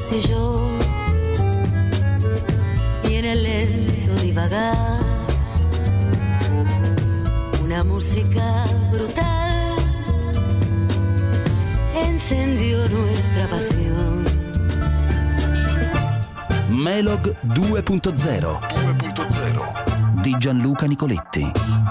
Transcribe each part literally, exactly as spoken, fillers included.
fossi yo y en el lento divagar una música brutal encendió nuestra pasión. Melog due punto zero di Gianluca Nicoletti.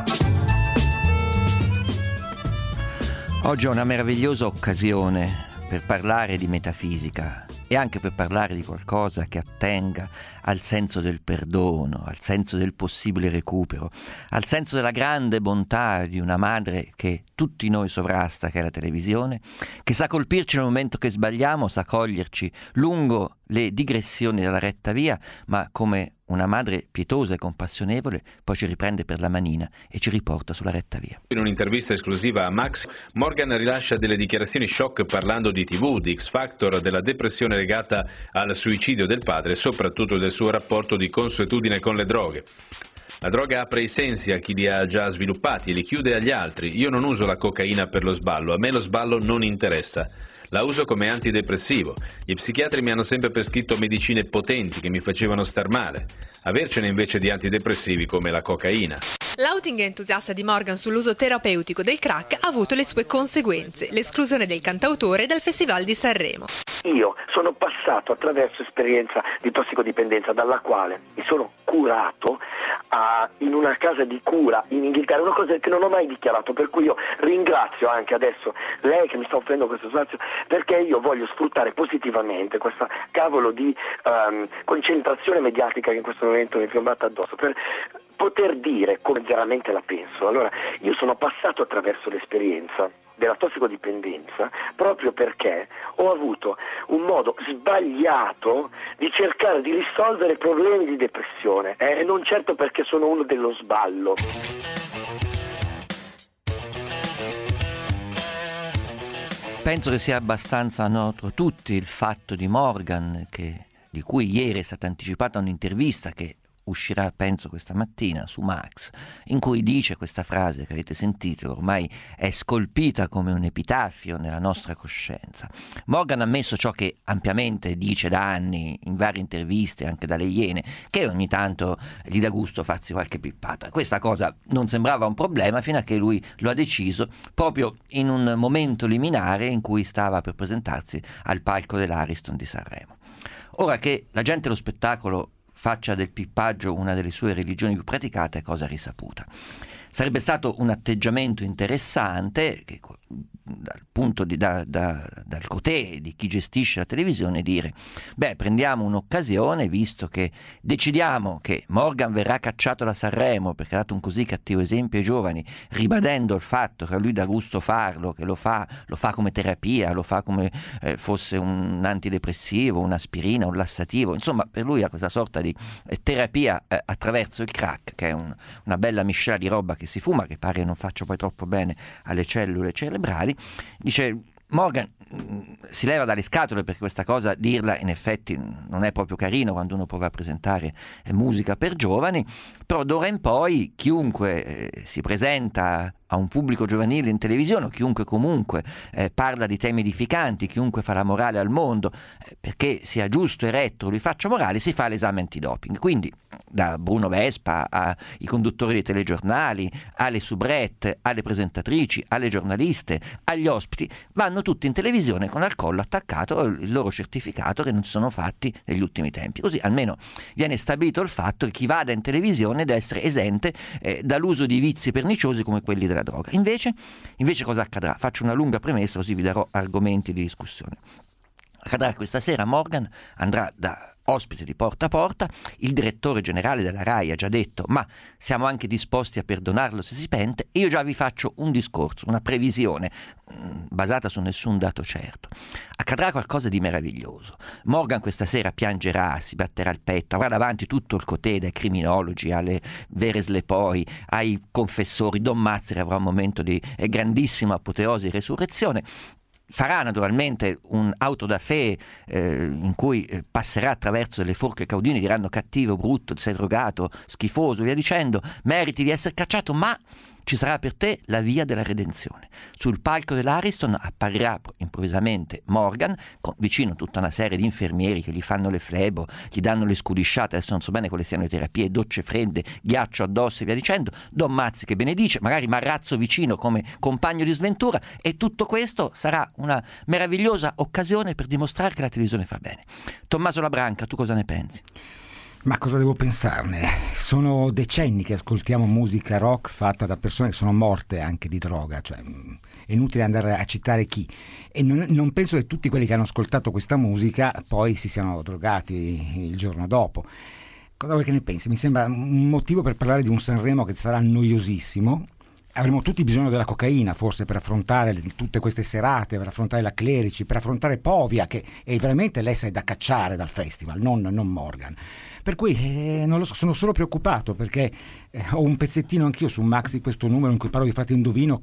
Oggi è una meravigliosa occasione per parlare di metafisica e anche per parlare di qualcosa che attenga al senso del perdono, al senso del possibile recupero, al senso della grande bontà di una madre che tutti noi sovrasta, che è la televisione, che sa colpirci nel momento che sbagliamo, sa coglierci lungo le digressioni della retta via, ma come una madre pietosa e compassionevole poi ci riprende per la manina e ci riporta sulla retta via. In un'intervista esclusiva a Max, Morgan rilascia delle dichiarazioni shock parlando di tivù, di X Factor, della depressione legata al suicidio del padre e soprattutto del suo rapporto di consuetudine con le droghe. La droga apre i sensi a chi li ha già sviluppati e li chiude agli altri. Io non uso la cocaina per lo sballo, a me lo sballo non interessa. La uso come antidepressivo. Gli psichiatri mi hanno sempre prescritto medicine potenti che mi facevano star male. Avercene invece di antidepressivi come la cocaina. L'outing entusiasta di Morgan sull'uso terapeutico del crack ha avuto le sue conseguenze, l'esclusione del cantautore dal Festival di Sanremo. Io sono passato attraverso esperienza di tossicodipendenza dalla quale mi sono curato a, in una casa di cura in Inghilterra, una cosa che non ho mai dichiarato, per cui io ringrazio anche adesso lei che mi sta offrendo questo spazio, perché io voglio sfruttare positivamente questa cavolo di um, concentrazione mediatica che in questo momento mi è piombata addosso per poter dire come veramente la penso. Allora, io sono passato attraverso l'esperienza della tossicodipendenza proprio perché ho avuto un modo sbagliato di cercare di risolvere problemi di depressione e eh, non certo perché sono uno dello sballo. Penso che sia abbastanza noto a tutti il fatto di Morgan, che, di cui ieri è stata anticipata un'intervista che uscirà penso questa mattina su Max, in cui dice questa frase che avete sentito, ormai è scolpita come un epitaffio nella nostra coscienza. Morgan ha ammesso ciò che ampiamente dice da anni in varie interviste, anche dalle Iene, che ogni tanto gli dà gusto farsi qualche pippata. Questa cosa non sembrava un problema fino a che lui lo ha deciso proprio in un momento liminare in cui stava per presentarsi al palco dell'Ariston di Sanremo. Ora che la gente dello spettacolo faccia del pippaggio una delle sue religioni più praticate, è cosa risaputa. Sarebbe stato un atteggiamento interessante che, dal punto di, da, da, dal cotè di chi gestisce la televisione, dire beh, prendiamo un'occasione, visto che decidiamo che Morgan verrà cacciato da Sanremo perché ha dato un così cattivo esempio ai giovani, ribadendo il fatto che a lui dà gusto farlo, che lo fa, lo fa come terapia, lo fa come eh, fosse un antidepressivo, un'aspirina, un lassativo, insomma per lui ha questa sorta di eh, terapia eh, attraverso il crack, che è un, una bella miscela di roba che si fuma, che pare non faccia poi troppo bene alle cellule cerebrali. Dice Morgan si leva dalle scatole perché questa cosa, dirla in effetti non è proprio carino quando uno prova a presentare musica per giovani, però d'ora in poi chiunque eh, si presenta a un pubblico giovanile in televisione, chiunque comunque eh, parla di temi edificanti, chiunque fa la morale al mondo, eh, perché sia giusto e retto lui faccia morale, si fa l'esame antidoping. Quindi da Bruno Vespa ai conduttori dei telegiornali, alle soubrette, alle presentatrici, alle giornaliste, agli ospiti, vanno tutti in televisione con al collo attaccato il loro certificato che non si sono fatti negli ultimi tempi. Così almeno viene stabilito il fatto che chi vada in televisione deve essere esente eh, dall'uso di vizi perniciosi come quelli della droga. Invece, invece cosa accadrà? Faccio una lunga premessa così vi darò argomenti di discussione. Accadrà questa sera Morgan andrà da ospite di Porta a Porta, il direttore generale della RAI ha già detto ma siamo anche disposti a perdonarlo se si pente, e io già vi faccio un discorso, una previsione mh, basata su nessun dato certo. Accadrà qualcosa di meraviglioso. Morgan questa sera piangerà, si batterà il petto, avrà davanti tutto il cotè, dai criminologi alle vere slepoi, ai confessori. Don Mazzeri avrà un momento di eh, grandissima apoteosi e resurrezione. Farà naturalmente un auto da fè eh, in cui eh, passerà attraverso le forche caudine, diranno cattivo, brutto, sei drogato, schifoso, via dicendo, meriti di essere cacciato, ma ci sarà per te la via della redenzione. Sul palco dell'Ariston apparirà improvvisamente Morgan, con vicino tutta una serie di infermieri che gli fanno le flebo, gli danno le scudisciate, adesso non so bene quali siano le terapie, docce fredde, ghiaccio addosso e via dicendo, Don Mazzi che benedice, magari Marrazzo vicino come compagno di sventura, e tutto questo sarà una meravigliosa occasione per dimostrare che la televisione fa bene. Tommaso Labranca, tu cosa ne pensi? Ma cosa devo pensarne? Sono decenni che ascoltiamo musica rock fatta da persone che sono morte anche di droga, cioè è inutile andare a citare chi, e non, non penso che tutti quelli che hanno ascoltato questa musica poi si siano drogati il giorno dopo. Cosa vuoi che ne pensi? Mi sembra un motivo per parlare di un Sanremo che sarà noiosissimo. Avremo tutti bisogno della cocaina forse per affrontare tutte queste serate, per affrontare la Clerici, per affrontare Povia, che è veramente l'essere da cacciare dal festival, non, non Morgan. Per cui eh, non lo so, sono solo preoccupato perché eh, ho un pezzettino anch'io su Max di questo numero in cui parlo di Frate Indovino,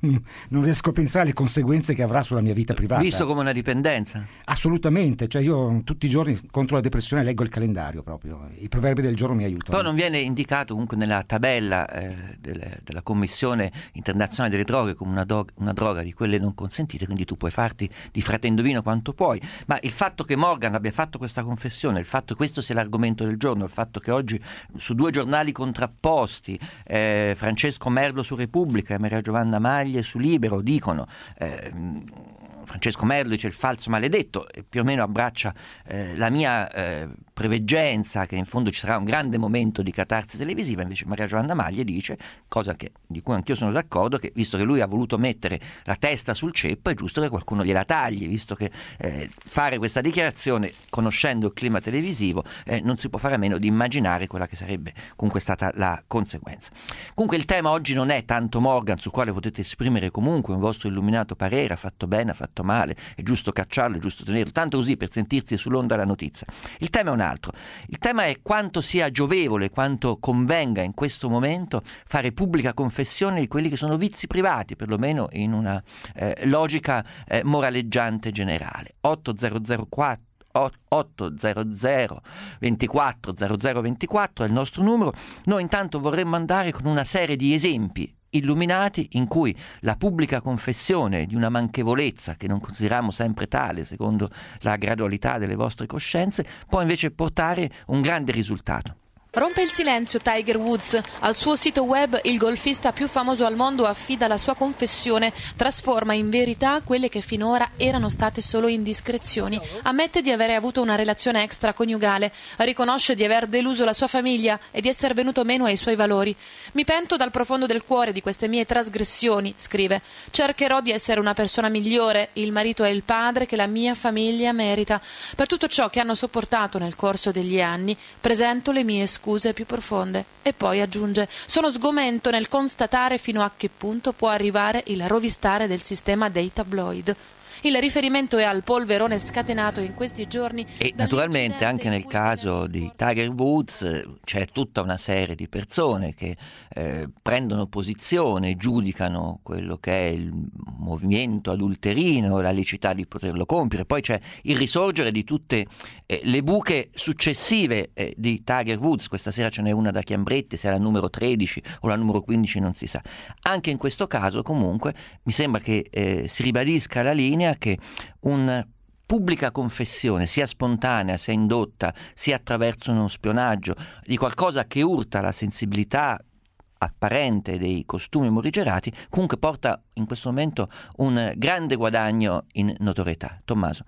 non riesco a pensare alle conseguenze che avrà sulla mia vita privata. Visto come una dipendenza? Assolutamente, cioè io tutti i giorni contro la depressione leggo il calendario proprio, i proverbi del giorno mi aiutano. Poi non viene indicato comunque nella tabella eh, delle, della Commissione internazionale delle droghe come una, do- una droga di quelle non consentite, quindi tu puoi farti di Frate Indovino quanto puoi, ma il fatto che Morgan abbia fatto questa confessione, il fatto che questo sia l'argomento del giorno, il fatto che oggi su due giornali contrapposti, eh, Francesco Merlo su Repubblica e Maria Giovanna Maglie su Libero dicono eh, Francesco Merlo dice il falso maledetto e più o meno abbraccia eh, la mia eh, preveggenza che in fondo ci sarà un grande momento di catarsi televisiva, invece Maria Giovanna Maglie dice, cosa che, di cui anch'io sono d'accordo, che visto che lui ha voluto mettere la testa sul ceppo è giusto che qualcuno gliela tagli, visto che eh, fare questa dichiarazione conoscendo il clima televisivo eh, non si può fare a meno di immaginare quella che sarebbe comunque stata la conseguenza. Comunque il tema oggi non è tanto Morgan, sul quale potete esprimere comunque un vostro illuminato parere, ha fatto bene, ha fatto male, è giusto cacciarlo, è giusto tenerlo, tanto così per sentirsi sull'onda della notizia. Il tema è un altro. Il tema è quanto sia giovevole, quanto convenga in questo momento fare pubblica confessione di quelli che sono vizi privati, perlomeno in una eh, logica eh, moraleggiante generale. otto zero zero quattro otto zero zero ventiquattro zero zero ventiquattro è il nostro numero. Noi intanto vorremmo andare con una serie di esempi illuminati in cui la pubblica confessione di una manchevolezza che non consideriamo sempre tale secondo la gradualità delle vostre coscienze può invece portare un grande risultato. Rompe il silenzio Tiger Woods. Al suo sito web il golfista più famoso al mondo affida la sua confessione, trasforma in verità quelle che finora erano state solo indiscrezioni. Ammette di avere avuto una relazione extraconiugale, riconosce di aver deluso la sua famiglia e di essere venuto meno ai suoi valori. Mi pento dal profondo del cuore di queste mie trasgressioni, scrive. Cercherò di essere una persona migliore, il marito e il padre che la mia famiglia merita. Per tutto ciò che hanno sopportato nel corso degli anni, presento le mie scuse. scuse più profonde. E poi aggiunge: sono sgomento nel constatare fino a che punto può arrivare il rovistare del sistema dei tabloid. Il riferimento è al polverone scatenato in questi giorni. E naturalmente anche nel caso di Tiger Woods c'è tutta una serie di persone che eh, prendono posizione, giudicano quello che è il movimento adulterino, la licità di poterlo compiere. Poi c'è il risorgere di tutte eh, le buche successive eh, di Tiger Woods. Questa sera ce n'è una da Chiambretti, se è la numero tredici o la numero quindici non si sa. Anche in questo caso comunque mi sembra che eh, si ribadisca la linea che una pubblica confessione, sia spontanea, sia indotta, sia attraverso uno spionaggio, di qualcosa che urta la sensibilità apparente dei costumi morigerati, comunque porta in questo momento un grande guadagno in notorietà. Tommaso.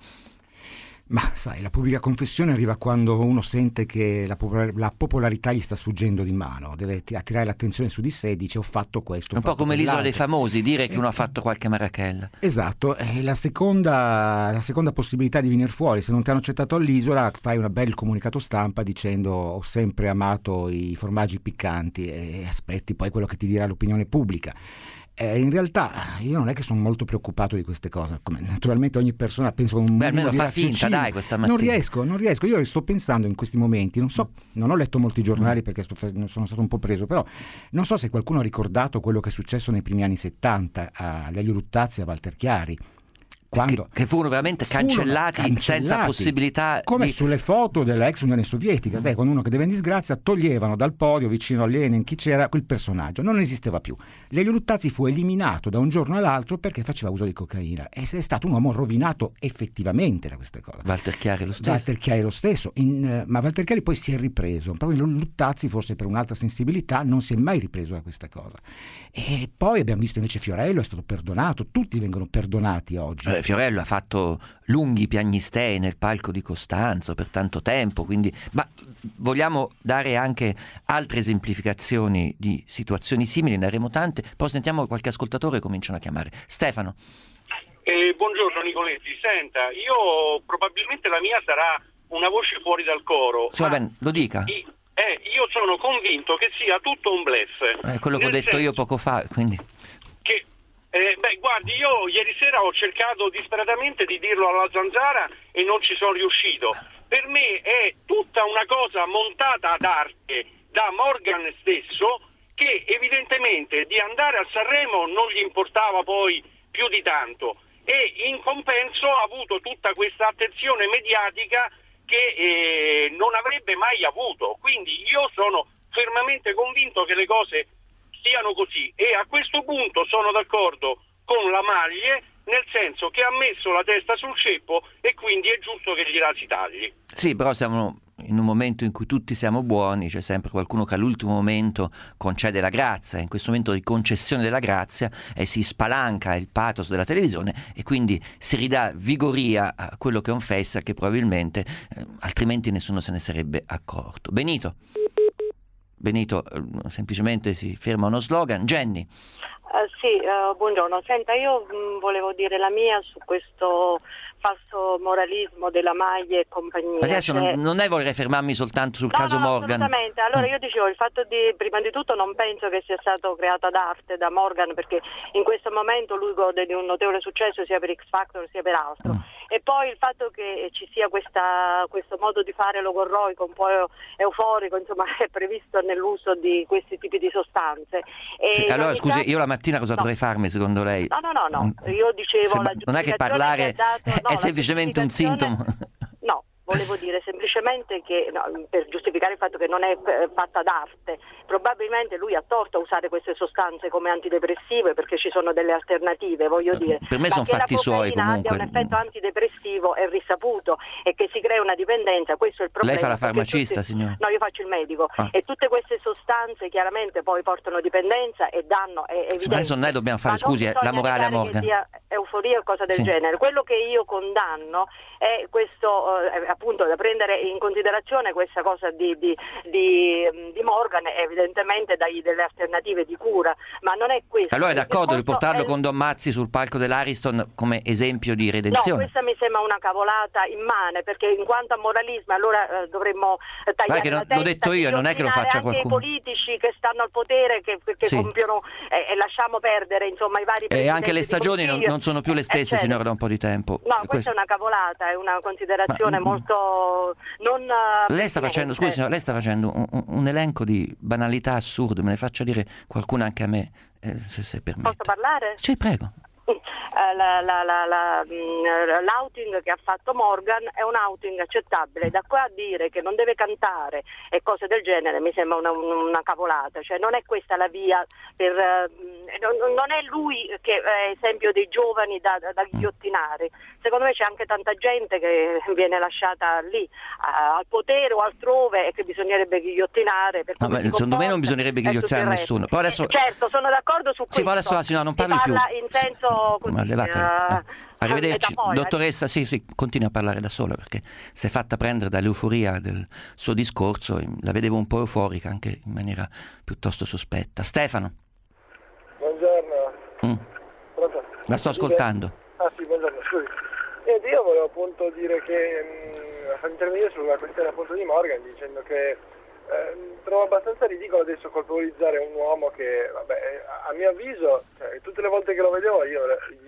Ma sai, la pubblica confessione arriva quando uno sente che la, popol- la popolarità gli sta sfuggendo di mano, deve t- attirare l'attenzione su di sé e dice ho fatto questo. Un po' come l'isola dei famosi, dire che uno ha fatto qualche marachella. Esatto, e la seconda, la seconda possibilità di venire fuori, se non ti hanno accettato all'isola fai un bel comunicato stampa dicendo ho sempre amato i formaggi piccanti e aspetti poi quello che ti dirà l'opinione pubblica. Eh, in realtà io non è che sono molto preoccupato di queste cose, come naturalmente ogni persona penso con un Beh, almeno di fa finta, dai, questa mattina. Non riesco, non riesco, io sto pensando in questi momenti, non so, non ho letto molti giornali perché sto, sono stato un po' preso, però non so se qualcuno ha ricordato quello che è successo nei primi anni settanta a Lelio Luttazzi e a Walter Chiari, quando che, che furono veramente cancellati, furono senza cancellati, possibilità come di... sulle foto della ex Unione Sovietica, sai, quando uno che deve in disgrazia toglievano dal podio vicino a Lenin chi c'era, quel personaggio non esisteva più. Lelio Luttazzi fu eliminato da un giorno all'altro perché faceva uso di cocaina e è stato un uomo rovinato effettivamente da queste cose. Walter Chiari lo stesso. Walter Chiari lo stesso, in, ma Walter Chiari poi si è ripreso, proprio Luttazzi forse per un'altra sensibilità non si è mai ripreso da questa cosa. E poi abbiamo visto invece Fiorello è stato perdonato, tutti vengono perdonati oggi. Eh, Fiorello ha fatto lunghi piagnistei nel palco di Costanzo per tanto tempo, quindi ma vogliamo dare anche altre esemplificazioni di situazioni simili, ne avremo tante, poi sentiamo qualche ascoltatore cominciano a chiamare. Stefano. Eh, buongiorno Nicoletti, senta, io probabilmente la mia sarà una voce fuori dal coro. Sì, va bene, lo dica. I, eh, io sono convinto che sia tutto un bluff. È eh, quello che ho detto io poco fa, quindi... Che, eh, beh, guardi, io ieri sera ho cercato disperatamente di dirlo alla Zanzara e non ci sono riuscito. Per me è tutta una cosa montata ad arte da Morgan stesso, che evidentemente di andare a Sanremo non gli importava poi più di tanto. E in compenso ha avuto tutta questa attenzione mediatica che eh, non avrebbe mai avuto. Quindi io sono fermamente convinto che le cose siano così e a questo punto sono d'accordo con la Maglie, nel senso che ha messo la testa sul ceppo e quindi è giusto che gliela si tagli. Sì, però siamo in un momento in cui tutti siamo buoni, c'è sempre qualcuno che all'ultimo momento concede la grazia, in questo momento di concessione della grazia e si spalanca il pathos della televisione e quindi si ridà vigoria a quello che è un festa che probabilmente eh, altrimenti nessuno se ne sarebbe accorto. Benito. Benito, eh, semplicemente si ferma uno slogan. Jenny. Uh, sì, uh, buongiorno. Senta, io mh, volevo dire la mia su questo falso moralismo della Maglia e compagnia. Ma adesso cioè... non, non è voler fermarmi soltanto sul no, caso no, Morgan. Assolutamente. Allora io dicevo, il fatto di, prima di tutto non penso che sia stato creato ad arte da Morgan, perché in questo momento lui gode di un notevole successo sia per X Factor sia per altro. Mm. E poi il fatto che ci sia questa, questo modo di fare logorroico, un po' euforico, insomma, è previsto nell'uso di questi tipi di sostanze. E sì, allora scusi, caso... io la mattina cosa no. dovrei farmi secondo lei? No, no, no, no. Io dicevo... Sembra, la non è che parlare che dato, no, è semplicemente un sintomo. No, volevo dire semplicemente che no, per giustificare il fatto che non è eh, fatta d'arte, probabilmente lui ha torto a usare queste sostanze come antidepressive perché ci sono delle alternative, voglio dire. Per me sono fatti suoi comunque. Abbia un effetto antidepressivo è risaputo e che si crea una dipendenza, questo è il problema. Lei fa la farmacista, tutti... signor? No, io faccio il medico ah. e tutte queste sostanze chiaramente poi portano dipendenza e danno, è evidente. Ma adesso noi dobbiamo fare, scusi, la morale a Morgan. Che sia euforia o cosa del sì. genere. Quello che io condanno è questo, eh, appunto, da prendere in considerazione questa cosa di, di, di, di Morgan, evidentemente dai delle alternative di cura, ma non è questo. Allora è d'accordo di portarlo è... con Don Mazzi sul palco dell'Ariston come esempio di redenzione? No, questa mi sembra una cavolata immane, perché in quanto a moralismo allora eh, dovremmo tagliare che la non, testa, l'ho detto io, non è che lo faccia anche qualcuno. I politici che stanno al potere, che, che sì. compiono e eh, lasciamo perdere insomma i vari e anche le stagioni non, non sono più le stesse, eh, signora, da un po' di tempo. No, questa Questo... è una cavolata, è una considerazione ma, molto non lei sta facendo, scusi, signora, lei sta facendo un, un, un elenco di banalità assurde, me ne faccia dire qualcuna anche a me, eh, se, se permette. Posso parlare? Sì, prego. La, la, la, la, l'outing che ha fatto Morgan è un outing accettabile, da qua a dire che non deve cantare e cose del genere mi sembra una, una cavolata, cioè non è questa la via per, non è lui che è esempio dei giovani da, da ghigliottinare, secondo me c'è anche tanta gente che viene lasciata lì al potere o altrove e che bisognerebbe ghigliottinare. Per no, ma secondo me non bisognerebbe ghigliottinare nessuno. Poi adesso... Certo, sono d'accordo su questo. Sì, ma adesso la signora non parli si più. Parla in senso così, uh, eh. Arrivederci, metafora. Dottoressa, sì, sì, continua a parlare da sola perché si è fatta prendere dall'euforia del suo discorso, la vedevo un po' euforica anche in maniera piuttosto sospetta. Stefano. Buongiorno. Mm. Pronto? La sto ascoltando. Ah sì, buongiorno, scusi. Niente, io volevo appunto dire che mh, intervenire sulla questione appunto di Morgan dicendo che Eh, trovo abbastanza ridicolo adesso colpevolizzare un uomo che, vabbè, a mio avviso, cioè, tutte le volte che lo vedevo io gli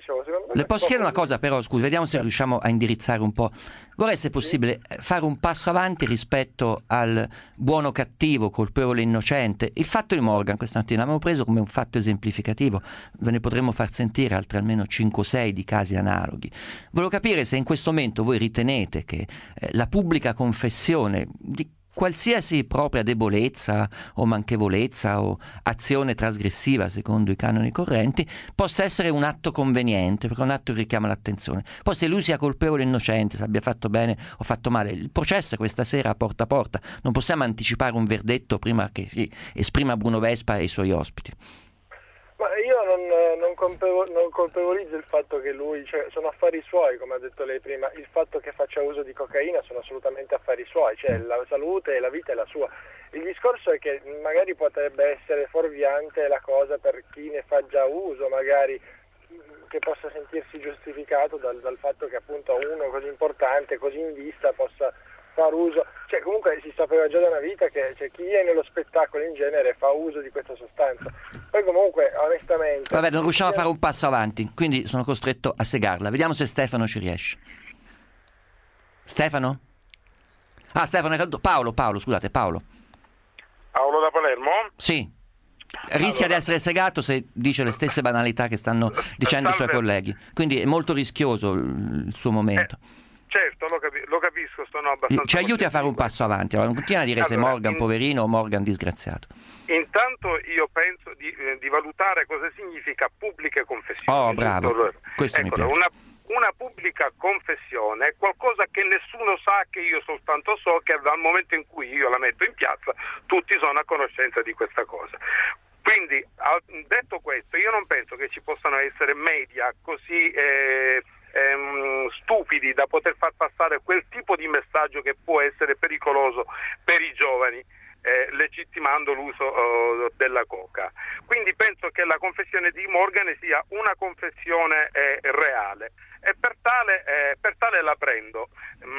dicevo, secondo me Le posso chiedere una proprio- cosa però, scusi, vediamo se riusciamo a indirizzare un po'. Vorrei, se possibile, fare un passo avanti rispetto al buono cattivo, colpevole innocente. Il fatto di Morgan questa mattina l'abbiamo preso come un fatto esemplificativo, ve ne potremmo far sentire altri almeno cinque o sei di casi analoghi. Volevo capire se in questo momento voi ritenete che eh, la pubblica confessione di qualsiasi propria debolezza o manchevolezza o azione trasgressiva secondo i canoni correnti possa essere un atto conveniente, perché un atto che richiama l'attenzione. Poi se lui sia colpevole o innocente, se abbia fatto bene o fatto male, il processo è questa sera a porta a porta, non possiamo anticipare un verdetto prima che si esprima Bruno Vespa e i suoi ospiti. Ma io non, non, colpevo- non colpevolizzo il fatto che lui, cioè, sono affari suoi, come ha detto lei prima, il fatto che faccia uso di cocaina sono assolutamente affari suoi, cioè la salute e la vita è la sua. Il discorso è che magari potrebbe essere fuorviante la cosa per chi ne fa già uso, magari che possa sentirsi giustificato dal, dal fatto che appunto uno così importante, così in vista possa far uso, cioè comunque si sapeva già da una vita che cioè, chi è nello spettacolo in genere fa uso di questa sostanza. Poi comunque onestamente Vabbè, non riusciamo a fare un passo avanti, quindi sono costretto a segarla. Vediamo se Stefano ci riesce. Stefano? Ah, Stefano è caduto. Paolo, Paolo, scusate, Paolo. Paolo da Palermo? Sì. Rischia Allora. di essere segato se dice le stesse banalità che stanno dicendo i suoi Salve. colleghi. Quindi è molto rischioso il il suo momento. Certo, lo, capi- lo capisco, sono abbastanza... Ci aiuti a fare un passo avanti. Allora, non continua a dire se Allora, Morgan in- poverino o Morgan disgraziato. Intanto io penso di, eh, di valutare cosa significa pubbliche confessioni. Oh, bravo. Giusto? Questo mi Ecco, piace. una, una pubblica confessione è qualcosa che nessuno sa, che io soltanto so, che dal momento in cui io la metto in piazza tutti sono a conoscenza di questa cosa. Quindi, al- detto questo, io non penso che ci possano essere media così eh, ehm, stupidi da poter far passare quel tipo di messaggio che può essere pericoloso per i giovani, eh, legittimando l'uso eh, della coca. Quindi penso che la confessione di Morgan sia una confessione eh, reale e per tale, eh, per tale la prendo.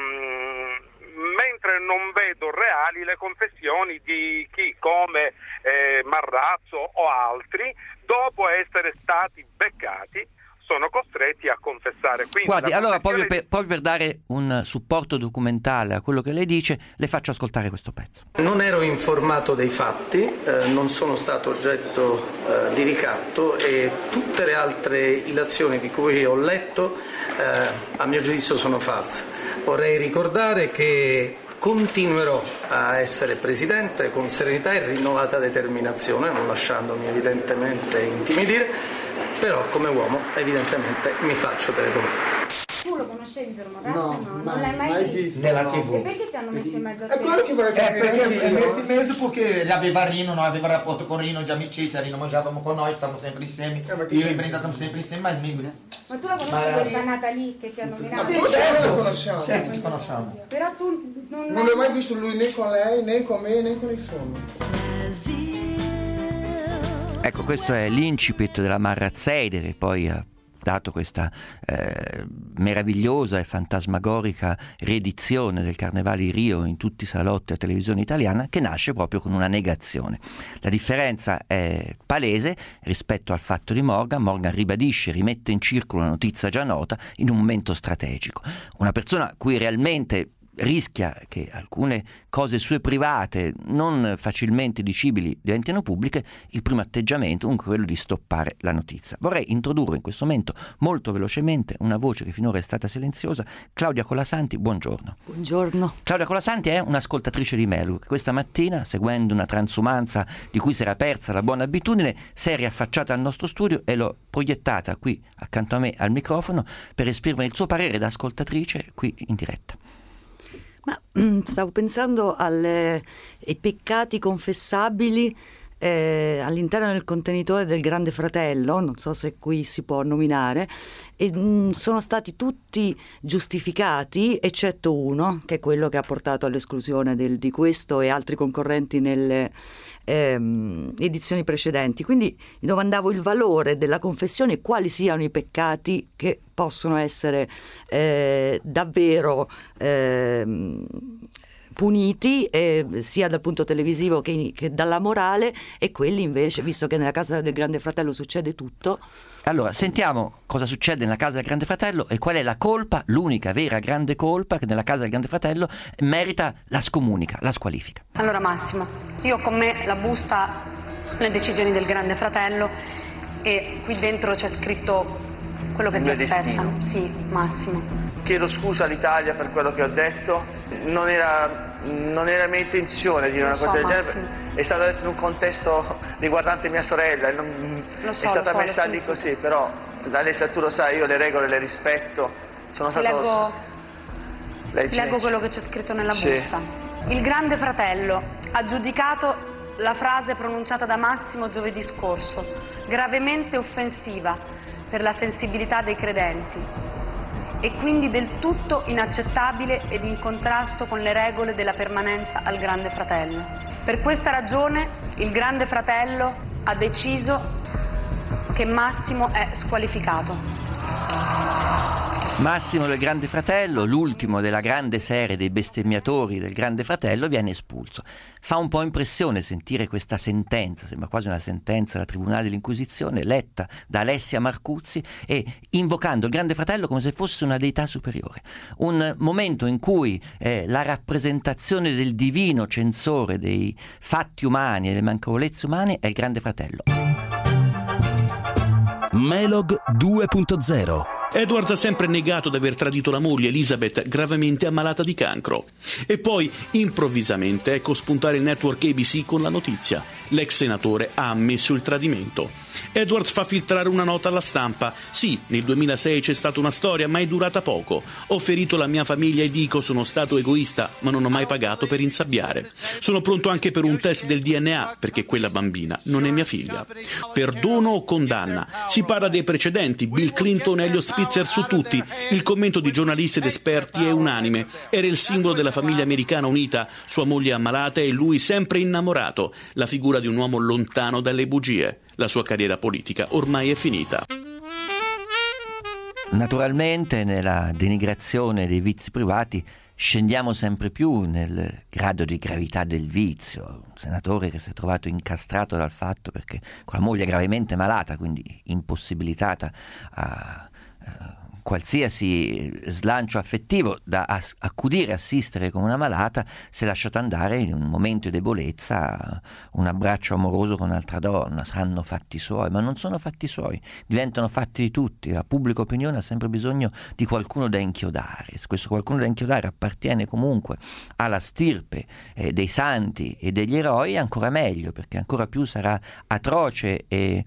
Mm, mentre non vedo reali le confessioni di chi come eh, Marrazzo o altri, dopo essere stati beccati, sono costretti a confessare. Quindi Guardi, la allora proprio confessione per, proprio per dare un supporto documentale a quello che lei dice, le faccio ascoltare questo pezzo. Non ero informato dei fatti, eh, non sono stato oggetto eh, di ricatto e tutte le altre illazioni di cui ho letto eh, a mio giudizio sono false. Vorrei ricordare che continuerò a essere presidente con serenità e rinnovata determinazione, non lasciandomi evidentemente intimidire, però come uomo evidentemente mi faccio delle domande. Tu lo conoscevi per un ragazzo? No, No, mai, non l'hai mai, mai visto? visto, Nella no. tivù. E perché ti hanno messo in mezzo a te? È quello che vorrei Eh, capire perché anche è io. messo in mezzo perché aveva Rino, noi aveva rapporto con Rino di amicizia, Rino mangiavamo con noi, stavamo sempre insieme, Eh, ma che io c'è? e Brenda stavamo sempre insieme, ma il mio... Ma tu la conosci Ma- questa nata lì che ti hanno nominato? Sì, certo, lo conosciamo. Certo, ci conosciamo. Però tu non, Non ho mai visto lui né con lei, né con me, né con nessuno. Ecco, questo è l'incipit della Marrazzeide, che poi ha dato questa eh, meravigliosa e fantasmagorica riedizione del Carnevale di Rio in tutti i salotti a televisione italiana, che nasce proprio con una negazione. La differenza è palese rispetto al fatto di Morgan. Morgan ribadisce, rimette in circolo una notizia già nota in un momento strategico. Una persona a cui realmente rischia che alcune cose sue private non facilmente dicibili diventino pubbliche, il primo atteggiamento è comunque quello di stoppare la notizia. Vorrei introdurre in questo momento molto velocemente una voce che finora è stata silenziosa. Claudia Colasanti, buongiorno. Buongiorno. Claudia Colasanti è un'ascoltatrice di Meluk che questa mattina, seguendo una transumanza di cui si era persa la buona abitudine, si è riaffacciata al nostro studio e l'ho proiettata qui accanto a me al microfono per esprimere il suo parere da ascoltatrice qui in diretta. Ma stavo pensando alle, ai peccati confessabili eh, all'interno del contenitore del Grande Fratello, non so se qui si può nominare, e mh, sono stati tutti giustificati eccetto uno, che è quello che ha portato all'esclusione del, di questo e altri concorrenti nelle ehm, edizioni precedenti. Quindi mi domandavo il valore della confessione e quali siano i peccati che possono essere eh, davvero eh, puniti eh, sia dal punto televisivo che, che dalla morale, e quelli invece, visto che nella casa del Grande Fratello succede tutto. Allora, sentiamo cosa succede nella casa del Grande Fratello e qual è la colpa, l'unica vera grande colpa che nella casa del Grande Fratello merita la scomunica, la squalifica. Allora Massimo, io ho con me la busta, le decisioni del Grande Fratello, e qui dentro c'è scritto quello che ti aspetta. Sì, Massimo. Chiedo scusa all'Italia per quello che ho detto, non era, non era mia intenzione dire Lo una so, cosa del Massimo. genere, è stato detto in un contesto riguardante mia sorella, non, Lo so, è stata lo so, messa lo lì sento. così, però Alessia tu lo sai, io le regole le rispetto, sono Ti stato... leggo, Leggi, ti leggo leggi. quello che c'è scritto nella Sì. busta. Il Grande Fratello ha giudicato la frase pronunciata da Massimo giovedì scorso gravemente offensiva per la sensibilità dei credenti e quindi del tutto inaccettabile ed in contrasto con le regole della permanenza al Grande Fratello. Per questa ragione il Grande Fratello ha deciso che Massimo è squalificato. Massimo del Grande Fratello, l'ultimo della grande serie dei bestemmiatori del Grande Fratello, viene espulso. Fa un po' impressione sentire questa sentenza, sembra quasi una sentenza da Tribunale dell'Inquisizione, letta da Alessia Marcuzzi e invocando il Grande Fratello come se fosse una deità superiore. Un momento in cui eh, la rappresentazione del divino censore dei fatti umani e delle manchevolezze umane è il Grande Fratello. Melog due punto zero. Edward ha sempre negato di aver tradito la moglie Elizabeth, gravemente ammalata di cancro. E poi, improvvisamente, ecco spuntare il network A B C con la notizia. L'ex senatore ha ammesso il tradimento. Edward fa filtrare una nota alla stampa. Sì, nel duemilasei c'è stata una storia, ma è durata poco. Ho ferito la mia famiglia e dico sono stato egoista, ma non ho mai pagato per insabbiare. Sono pronto anche per un test del D N A, perché quella bambina non è mia figlia. Perdono o condanna? Si parla dei precedenti, Bill Clinton e Elio Spitzer su tutti. Il commento di giornalisti ed esperti è unanime. Era il simbolo della famiglia americana unita, sua moglie ammalata e lui sempre innamorato, la figura di un uomo lontano dalle bugie. La sua carriera politica ormai è finita. Naturalmente nella denigrazione dei vizi privati scendiamo sempre più nel grado di gravità del vizio. Un senatore che si è trovato incastrato dal fatto perché con la moglie gravemente malata, quindi impossibilitata a, a qualsiasi slancio affettivo da as- accudire, assistere come una malata, si è lasciato andare in un momento di debolezza un abbraccio amoroso con un'altra donna. Saranno fatti suoi, ma non sono fatti suoi, diventano fatti di tutti. La pubblica opinione ha sempre bisogno di qualcuno da inchiodare. Se questo qualcuno da inchiodare appartiene comunque alla stirpe eh, dei santi e degli eroi, ancora meglio, perché ancora più sarà atroce e,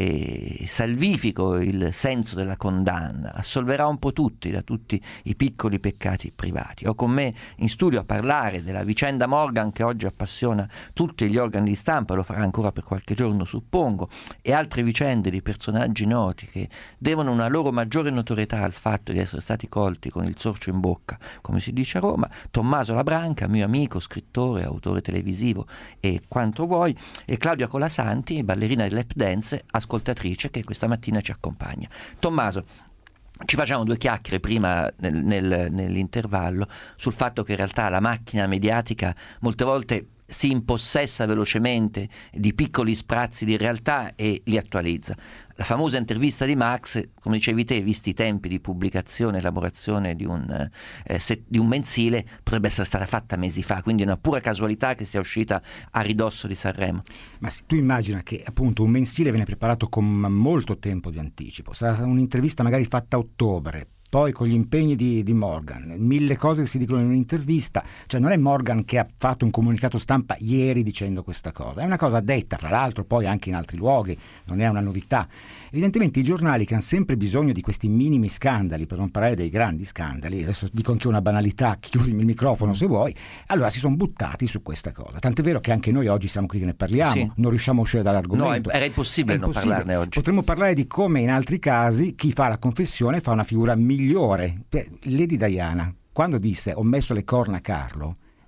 e salvifico il senso della condanna. Assolverà un po' tutti da tutti i piccoli peccati privati. Ho con me in studio a parlare della vicenda Morgan, che oggi appassiona tutti gli organi di stampa, lo farà ancora per qualche giorno suppongo, e altre vicende di personaggi noti che devono una loro maggiore notorietà al fatto di essere stati colti con il sorcio in bocca, come si dice a Roma. Tommaso Labranca, mio amico, scrittore, autore televisivo e quanto vuoi, e Claudia Colasanti, ballerina del lap dance, ascoltatrice, che questa mattina ci accompagna. Tommaso, ci facciamo due chiacchiere prima nel, nel, nell'intervallo sul fatto che in realtà la macchina mediatica molte volte si impossessa velocemente di piccoli sprazzi di realtà e li attualizza. La famosa intervista di Max, come dicevi te, visti i tempi di pubblicazione e elaborazione di un, eh, set, di un mensile, potrebbe essere stata fatta mesi fa, quindi è una pura casualità che sia uscita a ridosso di Sanremo. Ma sì, tu immagina che appunto un mensile viene preparato con molto tempo di anticipo, sarà un'intervista magari fatta a ottobre, poi con gli impegni di, di Morgan, mille cose che si dicono in un'intervista, cioè non è Morgan che ha fatto un comunicato stampa ieri dicendo questa cosa, è una cosa detta fra l'altro poi anche in altri luoghi, non è una novità. Evidentemente i giornali, che hanno sempre bisogno di questi minimi scandali, per non parlare dei grandi scandali, adesso dico anche una banalità, chiudimi il microfono se vuoi, allora si sono buttati su questa cosa, tant'è vero che anche noi oggi siamo qui che ne parliamo, sì. Non riusciamo a uscire dall'argomento. No, era impossibile, non parlarne oggi. Potremmo parlare di come in altri casi chi fa la confessione fa una figura migliore. Lady Diana, quando disse ho messo le corna a Carlo,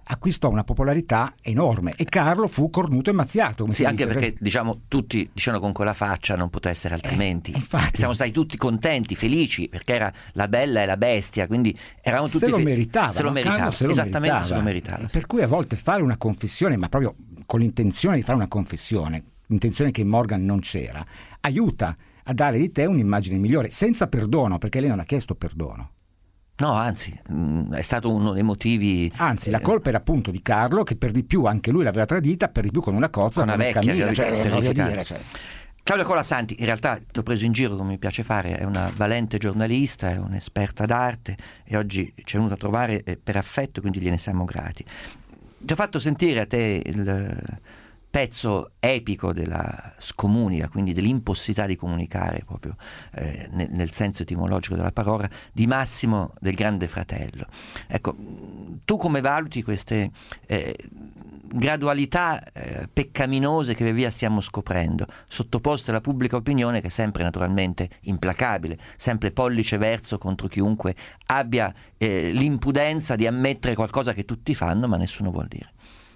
acquistò una popolarità enorme e Carlo fu cornuto e mazziato, come sì, si anche dice. perché diciamo tutti dicevano con quella faccia non poteva essere altrimenti. Eh, infatti. Siamo stati tutti contenti, felici, perché era la bella e la bestia, quindi eravamo tutti se lo fe- meritava, se lo no? meritava. Carlo se lo Esattamente, meritava. se lo meritava. Per cui a volte fare una confessione, ma proprio con l'intenzione di fare una confessione, l'intenzione che in Morgan non c'era, aiuta a dare di te un'immagine migliore, senza perdono, perché lei non ha chiesto perdono. No, anzi, mh, è stato uno dei motivi. Anzi, la colpa era appunto di Carlo, che per di più anche lui l'aveva tradita, per di più con una cozza, con una come vecchia, Camilla, cioè, voglio terrificante. dire, cioè. Claudia Colasanti, in realtà ti ho preso in giro come mi piace fare, è una valente giornalista, è un'esperta d'arte e oggi ci è venuta a trovare per affetto, quindi gliene siamo grati. Ti ho fatto sentire a te il pezzo epico della scomunica, quindi dell'impossibilità di comunicare proprio eh, nel, nel senso etimologico della parola, di Massimo del Grande Fratello. Ecco, tu come valuti queste eh, gradualità eh, peccaminose che via via stiamo scoprendo, sottoposte alla pubblica opinione, che è sempre naturalmente implacabile, sempre pollice verso contro chiunque abbia eh, l'impudenza di ammettere qualcosa che tutti fanno ma nessuno vuol dire?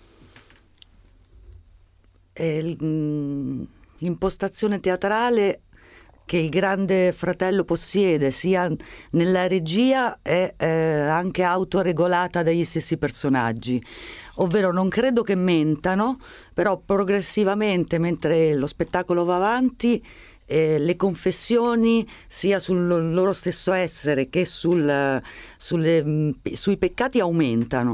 L'impostazione teatrale che il Grande Fratello possiede, sia nella regia, è eh, anche autoregolata dagli stessi personaggi, ovvero non credo che mentano, però progressivamente, mentre lo spettacolo va avanti, eh, le confessioni sia sul loro stesso essere che sul, sulle, sui peccati aumentano.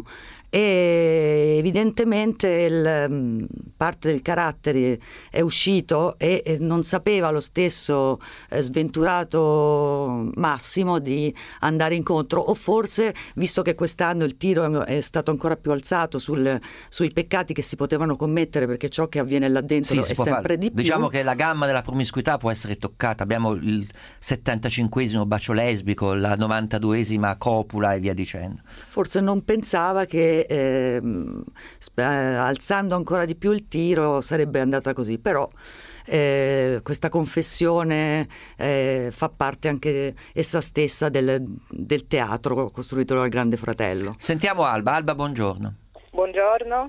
E evidentemente il, parte del carattere è uscito e, e non sapeva lo stesso eh, sventurato Massimo di andare incontro, o forse, visto che quest'anno il tiro è stato ancora più alzato sul, sui peccati che si potevano commettere, perché ciò che avviene là dentro sì, è sempre fare. di più. Diciamo che la gamma della promiscuità può essere toccata, abbiamo il settantacinquesimo bacio lesbico, la novantaduesima copula e via dicendo. Forse non pensava che Eh, sp- eh, alzando ancora di più il tiro sarebbe andata così, però eh, questa confessione eh, fa parte anche essa stessa del, del teatro costruito dal Grande Fratello. Sentiamo Alba. Alba, buongiorno. Buongiorno.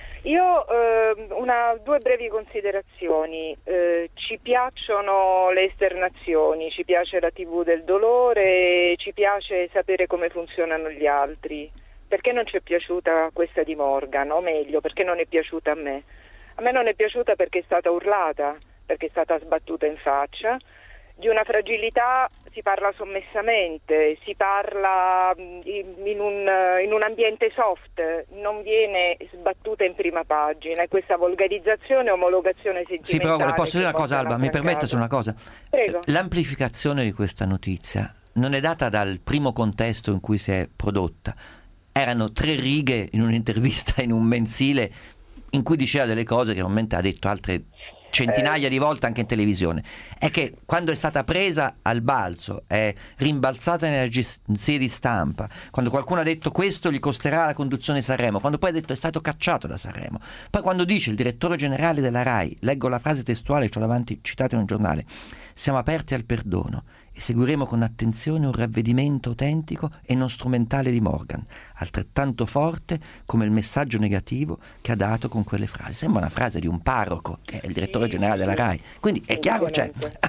Io eh, una, due brevi considerazioni. Eh, ci piacciono le esternazioni, ci piace la tivù del dolore, ci piace sapere come funzionano gli altri. Perché non ci è piaciuta questa di Morgan, o meglio, perché non è piaciuta a me? A me non è piaciuta perché è stata urlata, perché è stata sbattuta in faccia. Di una fragilità si parla sommessamente, si parla in un, in un ambiente soft, non viene sbattuta in prima pagina, e questa volgarizzazione e omologazione sentimentale. Sì, però le posso dire una cosa, Alba, mi permetta su una cosa? Prego. L'amplificazione di questa notizia non è data dal primo contesto in cui si è prodotta. Erano tre righe in un'intervista in un mensile in cui diceva delle cose che normalmente ha detto altre centinaia di volte anche in televisione. È che quando è stata presa al balzo, è rimbalzata nelle agenzie di stampa, quando qualcuno ha detto questo gli costerà la conduzione di Sanremo, quando poi ha detto è stato cacciato da Sanremo, poi quando dice il direttore generale della RAI, leggo la frase testuale, ce l'ho davanti, citata in un giornale: siamo aperti al perdono e seguiremo con attenzione un ravvedimento autentico e non strumentale di Morgan, altrettanto forte come il messaggio negativo che ha dato con quelle frasi. Sembra una frase di un parroco che è il direttore generale della RAI, quindi è chiaro, c'è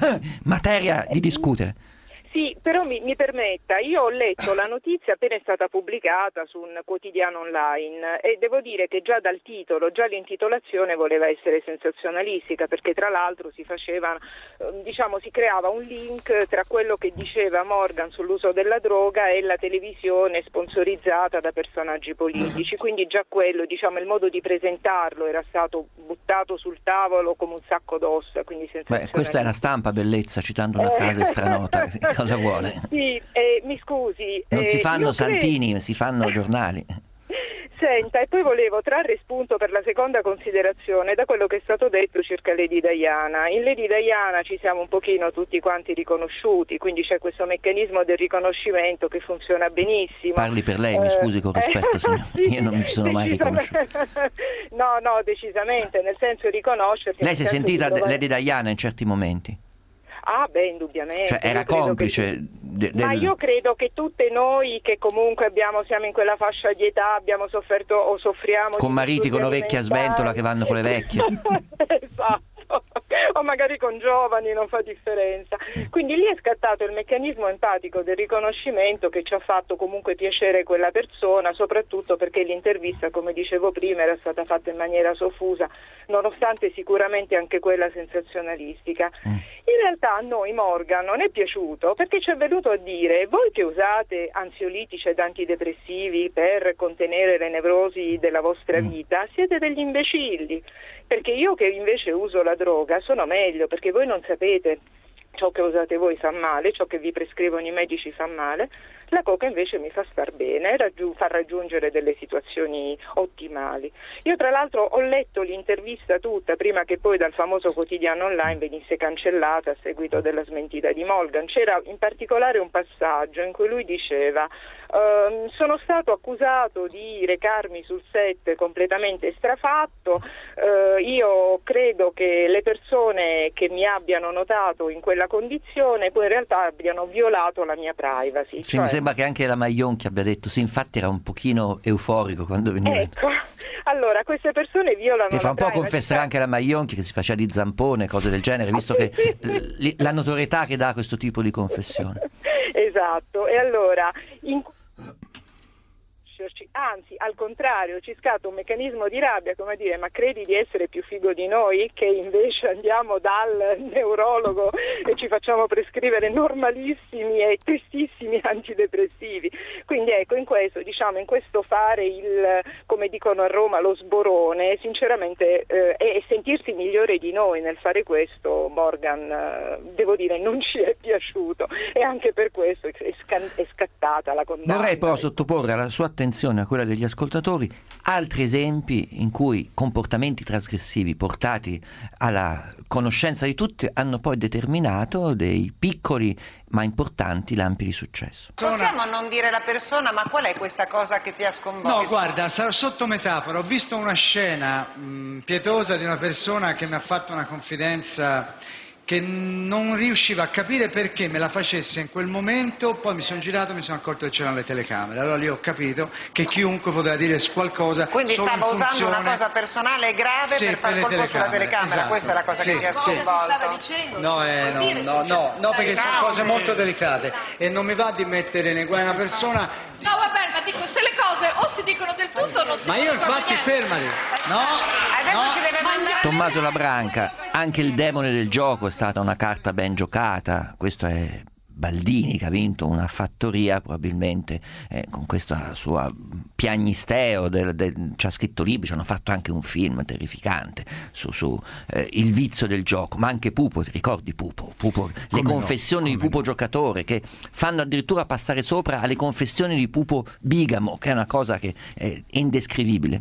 materia di discutere. Sì, però mi, mi permetta, io ho letto la notizia appena è stata pubblicata su un quotidiano online e devo dire che già dal titolo, già l'intitolazione voleva essere sensazionalistica, perché tra l'altro si faceva, diciamo, si creava un link tra quello che diceva Morgan sull'uso della droga e la televisione sponsorizzata da personaggi politici, quindi già quello, diciamo, il modo di presentarlo era stato buttato sul tavolo come un sacco d'ossa, quindi Beh, questa è la stampa, bellezza, citando una frase stranota. Cosa vuole? Sì, eh, mi scusi. Non eh, si fanno santini, credo... si fanno giornali. Senta, e poi volevo trarre spunto per la seconda considerazione da quello che è stato detto circa Lady Diana. In Lady Diana ci siamo un pochino tutti quanti riconosciuti, quindi c'è questo meccanismo del riconoscimento che funziona benissimo. Parli per lei, mi scusi con rispetto, signor. Sì, io non mi ci sono mai riconosciuto. No, no, decisamente, nel senso riconoscersi. Lei si è sentita Lady Diana in certi momenti? Ah, beh, indubbiamente. Cioè era complice che... de, del... Ma io credo che tutte noi che comunque abbiamo, siamo in quella fascia di età, abbiamo sofferto o soffriamo con di mariti con orecchie a sventola che vanno con le vecchie. Esatto. O magari con giovani, non fa differenza. Quindi lì è scattato il meccanismo empatico del riconoscimento che ci ha fatto comunque piacere quella persona, soprattutto perché l'intervista, come dicevo prima, era stata fatta in maniera soffusa, nonostante sicuramente anche quella sensazionalistica. In realtà a noi Morgan non è piaciuto perché ci è venuto a dire: voi che usate ansiolitici ed antidepressivi per contenere le nevrosi della vostra vita siete degli imbecilli, perché io che invece uso la droga sono meglio, perché voi non sapete, ciò che usate voi fa male, ciò che vi prescrivono i medici fa male, la coca invece mi fa star bene, raggiung- fa raggiungere delle situazioni ottimali. Io tra l'altro ho letto l'intervista tutta prima che poi dal famoso quotidiano online venisse cancellata a seguito della smentita di Morgan. C'era in particolare un passaggio in cui lui diceva: Uh, sono stato accusato di recarmi sul set completamente estrafatto, uh, io credo che le persone che mi abbiano notato in quella condizione poi in realtà abbiano violato la mia privacy. Sì, cioè... mi sembra che anche la Maionchi abbia detto, sì, infatti era un pochino euforico quando veniva. Ecco, allora queste persone violano Che fa la un po' privacy. confessare anche la Maionchi che si faceva di zampone, cose del genere, visto che l- la notorietà che dà questo tipo di confessione. Esatto, e allora... In... anzi al contrario ci scatta un meccanismo di rabbia, come dire: ma credi di essere più figo di noi che invece andiamo dal neurologo e ci facciamo prescrivere normalissimi e tristissimi antidepressivi? Quindi ecco, in questo diciamo in questo fare il, come dicono a Roma, lo sborone, sinceramente eh, e sentirsi migliore di noi nel fare questo, Morgan eh, devo dire non ci è piaciuto, e anche per questo è, scan- è scattata la condanna. Vorrei però sottoporre alla sua attenzione, a quella degli ascoltatori, altri esempi in cui comportamenti trasgressivi portati alla conoscenza di tutti hanno poi determinato dei piccoli ma importanti lampi di successo. Possiamo non dire la persona, ma qual è questa cosa che ti ha sconvolto? No, guarda, sarò sotto metafora. Ho visto una scena mh, pietosa di una persona che mi ha fatto una confidenza che non riuscivo a capire perché me la facesse in quel momento, poi mi sono girato e mi sono accorto che c'erano le telecamere, allora lì ho capito che chiunque poteva dire qualcosa. Quindi solo stava in funzione... usando una cosa personale e grave sì, per far per colpo sulla telecamera, esatto. Questa è la cosa sì, che ti ha sì. sconvolto. No, eh, no, no, no, no, perché sono cose molto delicate e non mi va di mettere nei guai una persona. No, va bene, ma dico, se le cose o si dicono del tutto o non si Ma io infatti niente. fermati. No, adesso no. ci deve mandare. Tommaso Labranca, anche il demone del gioco è stata una carta ben giocata. Questo è Baldini che ha vinto una fattoria probabilmente eh, con questa sua piagnisteo del, del, ci ha scritto libri, ci hanno fatto anche un film terrificante su, su eh, il vizio del gioco, ma anche Pupo, ti ricordi Pupo? Pupo le Come confessioni no, di Pupo no. giocatore che fanno addirittura passare sopra alle confessioni di Pupo bigamo, che è una cosa che è indescrivibile.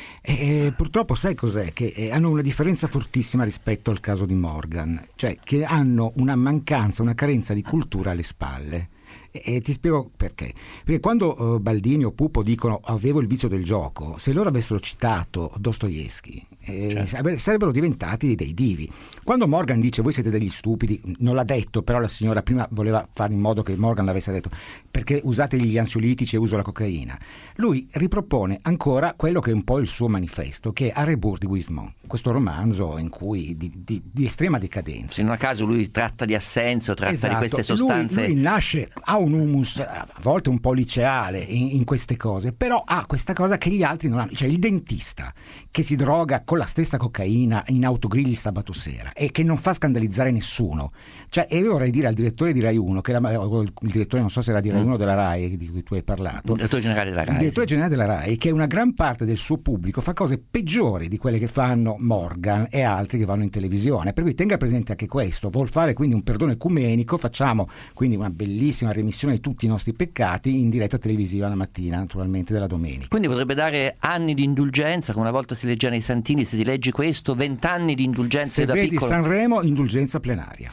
E purtroppo sai cos'è? Che eh, hanno una differenza fortissima rispetto al caso di Morgan, cioè che hanno una mancanza, una carenza di cultura alle spalle. E, e ti spiego perché. Perché quando uh, Baldini o Pupo dicono avevo il vizio del gioco, se loro avessero citato Dostoevsky eh, certo. sarebbero diventati dei divi. Quando Morgan dice voi siete degli stupidi, non l'ha detto, però la signora prima voleva fare in modo che Morgan l'avesse detto, perché usate gli ansiolitici e uso la cocaina. Lui ripropone ancora quello che è un po' il suo manifesto, che è A rebours di Huysmans, questo romanzo in cui di, di, di estrema decadenza. Se non a caso lui tratta di assenso, tratta esatto. di queste sostanze. Lui, lui nasce, ha un humus a volte un po' liceale in, in queste cose, però ha questa cosa che gli altri non hanno, cioè il dentista che si droga con la stessa cocaina in autogrill il sabato sera e che non fa scandalizzare nessuno. Cioè, e io vorrei dire al direttore di Rai uno, che la, il direttore non so se era di Rai uno della Rai di cui tu hai parlato, il direttore generale della Rai, il direttore generale della Rai, che una gran parte del suo pubblico fa cose peggiori di quelle che fanno Morgan e altri che vanno in televisione, per cui tenga presente anche questo. Vuol fare quindi un perdono ecumenico, facciamo quindi una bellissima remissione di tutti i nostri peccati in diretta televisiva la mattina, naturalmente della domenica. Quindi potrebbe dare anni di indulgenza, come una volta si leggeva nei Santini, se ti leggi questo, vent'anni di indulgenza se da vedi piccolo. Sanremo, indulgenza plenaria.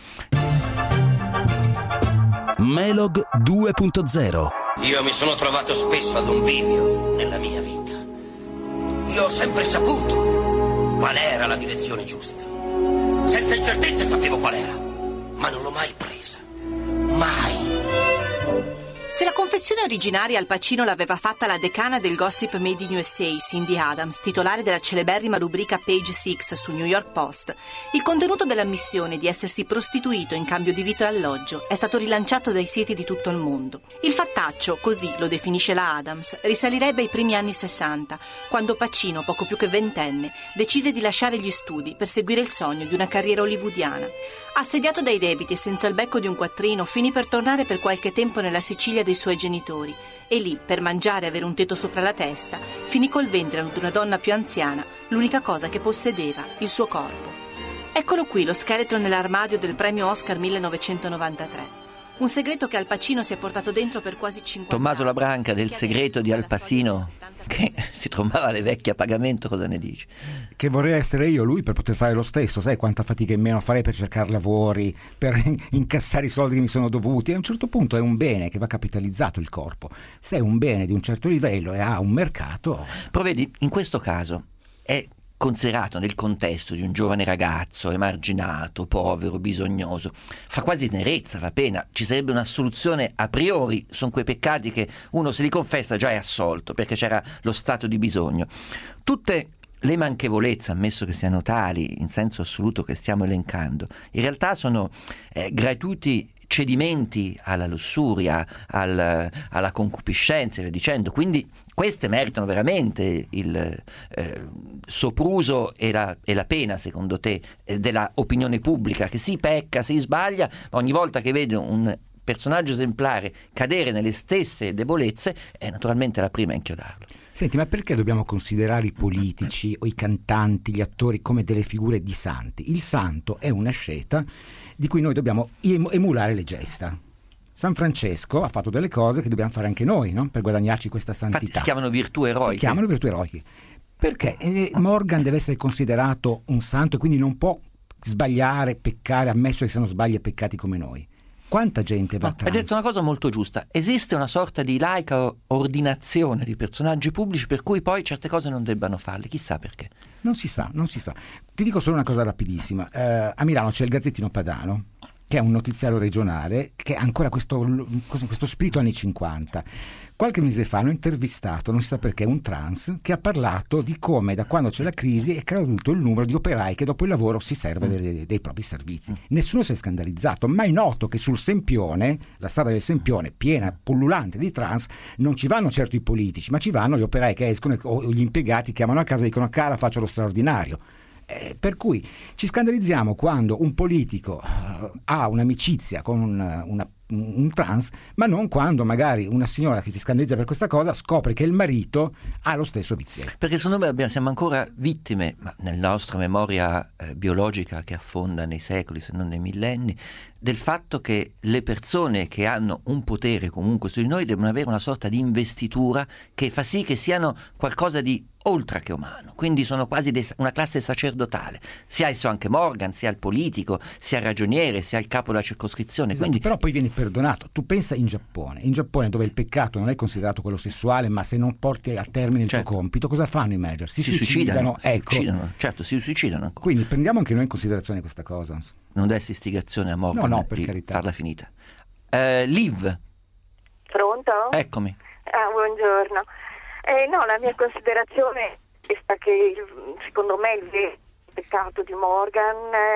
Melog due punto zero. Io mi sono trovato spesso ad un bivio nella mia vita. Io ho sempre saputo qual era la direzione giusta. Senza incertezze sapevo qual era, ma non l'ho mai presa. Mai. Se la confessione originaria Al Pacino l'aveva fatta la decana del gossip made in U S A, Cindy Adams, titolare della celeberrima rubrica Page sei su New York Post, il contenuto dell'ammissione di essersi prostituito in cambio di vitto e alloggio è stato rilanciato dai siti di tutto il mondo. Il fattaccio, così lo definisce la Adams, risalirebbe ai primi anni sessanta, quando Pacino, poco più che ventenne, decise di lasciare gli studi per seguire il sogno di una carriera hollywoodiana. Assediato dai debiti e senza il becco di un quattrino, finì per tornare per qualche tempo nella Sicilia dei suoi genitori e lì, per mangiare e avere un tetto sopra la testa, finì col vendere ad una donna più anziana l'unica cosa che possedeva, il suo corpo. Eccolo qui lo scheletro nell'armadio del premio Oscar millenovecentonovantatré. Un segreto che Al Pacino si è portato dentro per quasi cinquanta anni. Tommaso Labranca del segreto di Al Pacino, che si trovava le vecchie a pagamento, cosa ne dici? Che vorrei essere io lui per poter fare lo stesso, sai quanta fatica in meno farei per cercare lavori, per incassare i soldi che mi sono dovuti. A un certo punto è un bene che va capitalizzato il corpo. Se è un bene di un certo livello e ha un mercato... Però vedi, in questo caso è considerato nel contesto di un giovane ragazzo emarginato, povero, bisognoso, fa quasi tenerezza, fa pena. Ci sarebbe una soluzione a priori, sono quei peccati che uno se li confessa già è assolto perché c'era lo stato di bisogno. Tutte le manchevolezze, ammesso che siano tali in senso assoluto che stiamo elencando, in realtà sono eh, gratuiti cedimenti alla lussuria, al, alla concupiscenza e via dicendo. Quindi queste meritano veramente il eh, sopruso e la, e la pena, secondo te, eh, della opinione pubblica, che si pecca, si sbaglia, ma ogni volta che vede un personaggio esemplare cadere nelle stesse debolezze è naturalmente la prima a inchiodarlo. Senti, ma perché dobbiamo considerare i politici o i cantanti, gli attori come delle figure di santi? Il santo è una sceta di cui noi dobbiamo emulare le gesta. San Francesco ha fatto delle cose che dobbiamo fare anche noi, no? Per guadagnarci questa santità. Infatti si chiamano virtù eroiche. Si chiamano virtù eroiche. Perché eh, Morgan deve essere considerato un santo e quindi non può sbagliare, peccare, ammesso che siano sbagli e peccati come noi. Quanta gente va no, trans? Hai detto una cosa molto giusta. Esiste una sorta di laica ordinazione di personaggi pubblici per cui poi certe cose non debbano farle. Chissà perché. Non si sa, non si sa. Ti dico solo una cosa rapidissima. Eh, a Milano c'è il Gazzettino Padano, che è un notiziario regionale che ha ancora questo, questo spirito anni cinquanta. Qualche mese fa hanno intervistato, non si sa perché, un trans che ha parlato di come da quando c'è la crisi è caduto il numero di operai che dopo il lavoro si serve dei, dei propri servizi. Nessuno si è scandalizzato, ma è noto che sul Sempione, la strada del Sempione, piena, pullulante di trans, non ci vanno certo i politici, ma ci vanno gli operai che escono o gli impiegati chiamano a casa e dicono: cara, faccio lo straordinario. Eh, per cui ci scandalizziamo quando un politico uh, ha un'amicizia con un, una, un trans, ma non quando magari una signora che si scandalizza per questa cosa scopre che il marito ha lo stesso vizietto. Perché secondo me abbiamo, siamo ancora vittime, ma nella nostra memoria eh, biologica che affonda nei secoli se non nei millenni, del fatto che le persone che hanno un potere comunque su di noi devono avere una sorta di investitura che fa sì che siano qualcosa di oltre che umano, quindi sono quasi des- una classe sacerdotale, sia esso anche Morgan, sia il politico, sia il ragioniere, sia il capo della circoscrizione. Esatto, quindi... però poi vieni perdonato. Tu pensa in Giappone, in Giappone dove il peccato non è considerato quello sessuale, ma se non porti a termine il certo. tuo compito, cosa fanno i manager? Si, si suicidano, suicidano, ecco. si suicidano, certo, si suicidano ancora. Quindi prendiamo anche noi in considerazione questa cosa. Non dessi istigazione a Morgan no, no, per di carità. farla finita. Uh, Liv. Pronto? Eccomi. Ah, buongiorno. Eh, no, la mia considerazione è questa, che il, secondo me il vero peccato di Morgan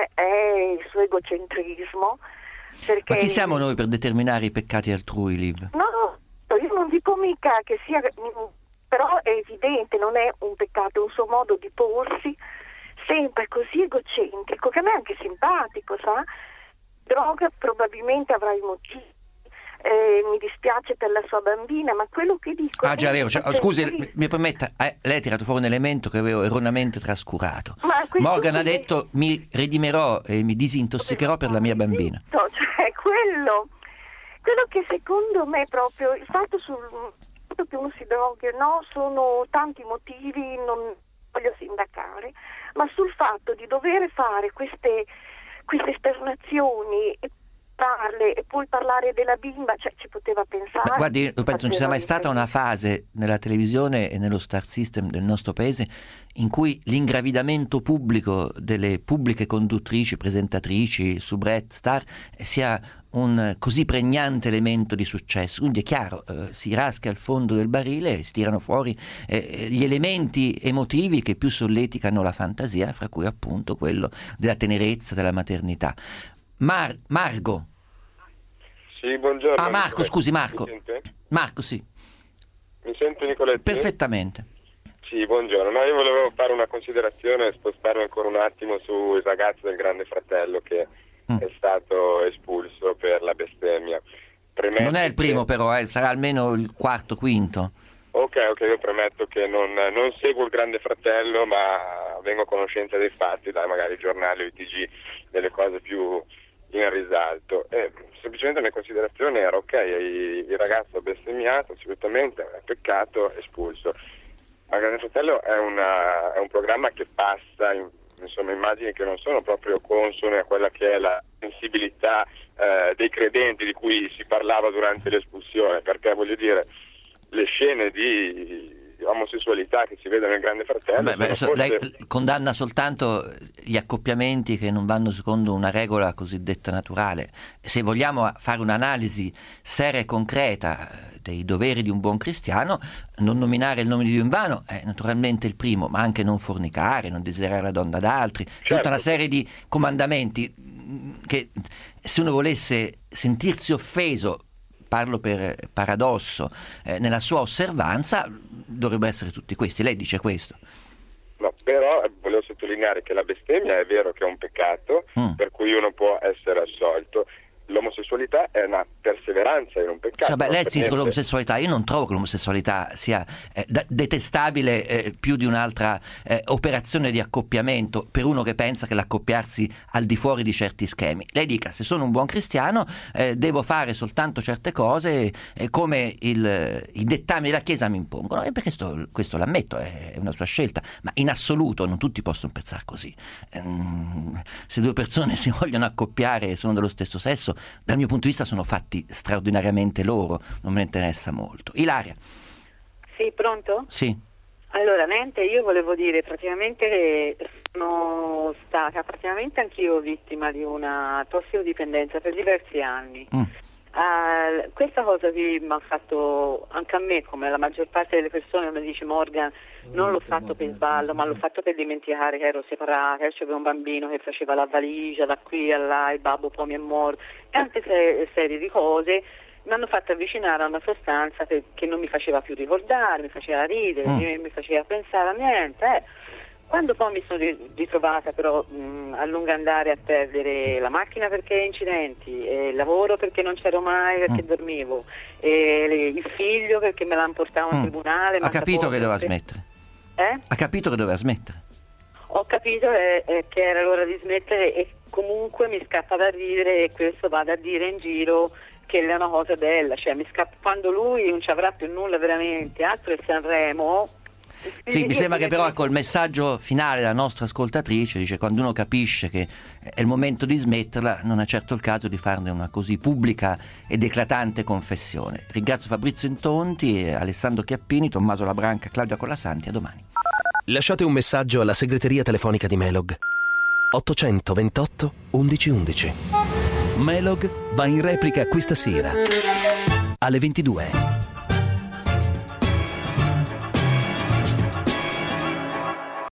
è il suo egocentrismo. Perché... Ma chi siamo noi per determinare i peccati altrui, Liv? No, io non dico mica che sia, però è evidente, non è un peccato, è un suo modo di porsi sempre così egocentrico, che a me è anche simpatico, sa? Droga probabilmente avrà i motivi. Eh, mi dispiace per la sua bambina, ma quello che dico... Ah già, vero, cioè, scusi, mi permetta, eh, lei ha tirato fuori un elemento che avevo erroneamente trascurato. Morgan ha detto: mi redimerò e mi disintossicherò per la mia bambina. Cioè, quello, quello che secondo me proprio, il fatto sul fatto che uno si droghi, no, sono tanti motivi, non voglio sindacare, ma sul fatto di dover fare queste, queste esternazioni e parle e poi parlare della bimba, cioè ci poteva pensare. Ma guardi, io penso non ci sia mai stata una fase nella televisione e nello star system del nostro paese in cui l'ingravidamento pubblico delle pubbliche conduttrici, presentatrici, soubrette, star sia un così pregnante elemento di successo. Quindi è chiaro, eh, si raschia al fondo del barile e si tirano fuori eh, gli elementi emotivi che più solleticano la fantasia, fra cui appunto quello della tenerezza, della maternità. Mar- Margo. Sì, buongiorno. Ah, Marco, Nicoletti. scusi, Marco. Mi sente? Marco, sì. Mi sente, Nicoletti? Perfettamente. Sì, buongiorno. No, io volevo fare una considerazione e spostarmi ancora un attimo sul ragazzo del Grande Fratello che mm. è stato espulso per la bestemmia. Premetto non è il primo che... però, eh, sarà almeno il quarto, quinto. Ok, ok, io premetto che non, non seguo il Grande Fratello, ma vengo a conoscenza dei fatti, dai magari giornali o I T G, delle cose più in risalto. E semplicemente la mia considerazione era ok, il, il ragazzo ha bestemmiato, assolutamente, è peccato, espulso. Ma il Grande Fratello è, una, è un programma che passa in, insomma, immagini che non sono proprio consone a quella che è la sensibilità eh, dei credenti di cui si parlava durante l'espulsione, perché voglio dire, le scene di omosessualità che si vedono nel Grande Fratello. Beh, beh, so, forse... lei condanna soltanto gli accoppiamenti che non vanno secondo una regola cosiddetta naturale. Se vogliamo fare un'analisi seria e concreta dei doveri di un buon cristiano, non nominare il nome di Dio in vano è naturalmente il primo, ma anche non fornicare, non desiderare la donna ad altri, certo. Tutta una serie di comandamenti che se uno volesse sentirsi offeso, parlo per paradosso, eh, nella sua osservanza dovrebbero essere tutti questi. Lei dice questo. No, però volevo sottolineare che la bestemmia è vero che è un peccato, mm. per cui uno può essere assolto. L'omosessualità è una perseveranza in un peccato. Cioè, beh, lei si dice con l'omosessualità, io non trovo che l'omosessualità sia eh, da- detestabile eh, più di un'altra eh, operazione di accoppiamento per uno che pensa che l'accoppiarsi al di fuori di certi schemi. Lei dica, se sono un buon cristiano eh, devo fare soltanto certe cose eh, come il, i dettami della Chiesa mi impongono, e perché sto, questo l'ammetto, è una sua scelta, ma in assoluto non tutti possono pensare così. Ehm, se due persone si vogliono accoppiare e sono dello stesso sesso, dal mio punto di vista sono fatti straordinariamente loro, non me ne interessa molto. Ilaria. Sì, pronto? Sì. Allora, niente, io volevo dire praticamente che sono stata praticamente anch'io vittima di una tossicodipendenza per diversi anni. Mm. Uh, questa cosa qui mi ha fatto anche a me, come la maggior parte delle persone mi dice Morgan, non l'ho fatto per sballo, ma l'ho fatto per dimenticare che ero separata, che c'avevo un bambino che faceva la valigia da qui a là, il babbo poi mi è morto, e tante se- serie di cose mi hanno fatto avvicinare a una sostanza che, che non mi faceva più ricordare, mi faceva ridere, mm. mi, mi faceva pensare a niente. Eh. Quando poi mi sono ritrovata però mh, a lungo andare a perdere la macchina perché incidenti, e il lavoro perché non c'ero mai, perché mm. dormivo, e le, il figlio perché me l'hanno portato in mm. tribunale. Ha capito che doveva perché... smettere? Eh? Ha capito che doveva smettere? Ho capito eh, eh, che era l'ora di smettere, e comunque mi scappa da ridere, e questo vado a dire in giro che è una cosa bella, cioè mi scappa quando lui non ci avrà più nulla veramente, altro è Sanremo. Sì, mi sembra che però ecco, il messaggio finale della nostra ascoltatrice dice: quando uno capisce che è il momento di smetterla, non è certo il caso di farne una così pubblica ed eclatante confessione. Ringrazio Fabrizio Intonti, Alessandro Chiappini, Tommaso Labranca, Claudia Colasanti. A domani. Lasciate un messaggio alla segreteria telefonica di Melog ottocentoventotto undici undici. Melog va in replica questa sera alle ventidue.